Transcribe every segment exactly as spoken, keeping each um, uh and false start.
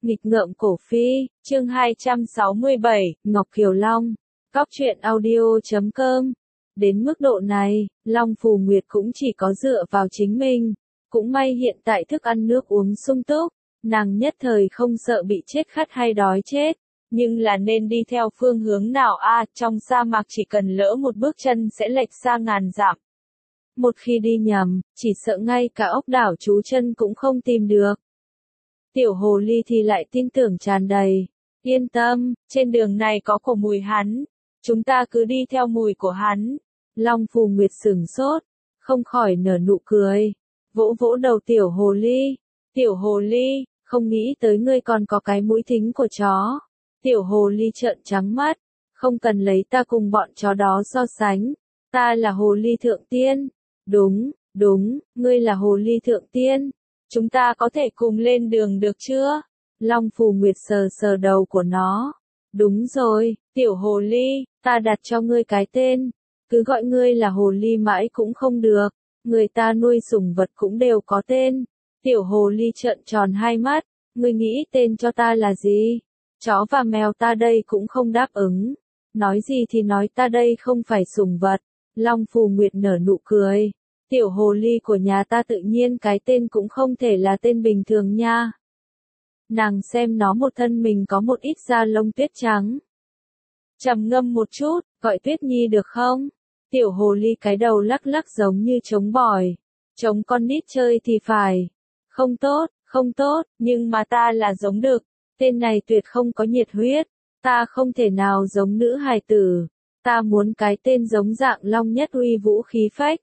Nghịch ngợm cổ phi, chương hai trăm sáu mươi bảy, Ngọc Kiều Long, Cóc truyện audio chấm com. Đến mức độ này, Long Phù Nguyệt cũng chỉ có dựa vào chính mình. Cũng may hiện tại thức ăn nước uống sung túc, nàng nhất thời không sợ bị chết khát hay đói chết. Nhưng là nên đi theo phương hướng nào a? À, trong sa mạc chỉ cần lỡ một bước chân sẽ lệch xa ngàn dặm. Một khi đi nhầm, chỉ sợ ngay cả ốc đảo trú chân cũng không tìm được. Tiểu hồ ly thì lại tin tưởng tràn đầy. Yên tâm, trên đường này có cổ mùi hắn. Chúng ta cứ đi theo mùi của hắn. Long Phù Nguyệt sửng sốt, không khỏi nở nụ cười. Vỗ vỗ đầu tiểu hồ ly. Tiểu hồ ly, không nghĩ tới ngươi còn có cái mũi thính của chó. Tiểu hồ ly trợn trắng mắt. Không cần lấy ta cùng bọn chó đó so sánh. Ta là hồ ly thượng tiên. Đúng, đúng, ngươi là hồ ly thượng tiên. Chúng ta có thể cùng lên đường được chưa? Long Phù Nguyệt sờ sờ đầu của nó. Đúng rồi, tiểu hồ ly, ta đặt cho ngươi cái tên. Cứ gọi ngươi là hồ ly mãi cũng không được. Người ta nuôi sủng vật cũng đều có tên. Tiểu hồ ly trợn tròn hai mắt. Ngươi nghĩ tên cho ta là gì? Chó và mèo ta đây cũng không đáp ứng. Nói gì thì nói, ta đây không phải sủng vật. Long Phù Nguyệt nở nụ cười. Tiểu hồ ly của nhà ta tự nhiên cái tên cũng không thể là tên bình thường nha. Nàng xem nó một thân mình có một ít da lông tuyết trắng. Trầm ngâm một chút, gọi Tuyết Nhi được không? Tiểu hồ ly cái đầu lắc lắc giống như trống bỏi. Trống con nít chơi thì phải. Không tốt, không tốt, nhưng mà ta là giống đực. Tên này tuyệt không có nhiệt huyết. Ta không thể nào giống nữ hài tử. Ta muốn cái tên giống dạng long nhất uy vũ khí phách.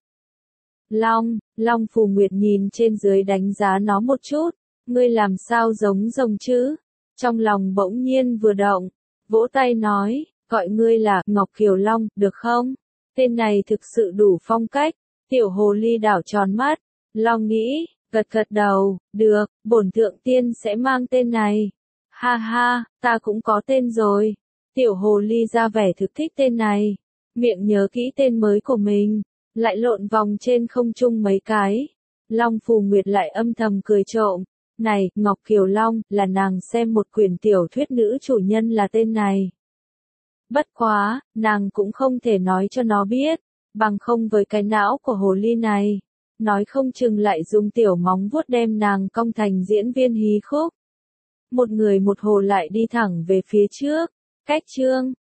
Long, Long Phù Nguyệt nhìn trên dưới đánh giá nó một chút. Ngươi làm sao giống rồng chứ? Trong lòng bỗng nhiên vừa động. Vỗ tay nói, gọi ngươi là Ngọc Kiều Long, được không? Tên này thực sự đủ phong cách. Tiểu hồ ly đảo tròn mắt. Long nghĩ, gật gật đầu, được, bổn thượng tiên sẽ mang tên này. Ha ha, ta cũng có tên rồi. Tiểu hồ ly ra vẻ thực thích tên này. Miệng nhớ kỹ tên mới của mình. Lại lộn vòng trên không trung mấy cái. Long Phù Nguyệt lại âm thầm cười trộm. Này, Ngọc Kiều Long, là nàng xem một quyển tiểu thuyết nữ chủ nhân là tên này. Bất quá, nàng cũng không thể nói cho nó biết. Bằng không với cái não của hồ ly này. Nói không chừng lại dùng tiểu móng vuốt đem nàng cong thành diễn viên hí khúc. Một người một hồ lại đi thẳng về phía trước. Cách chương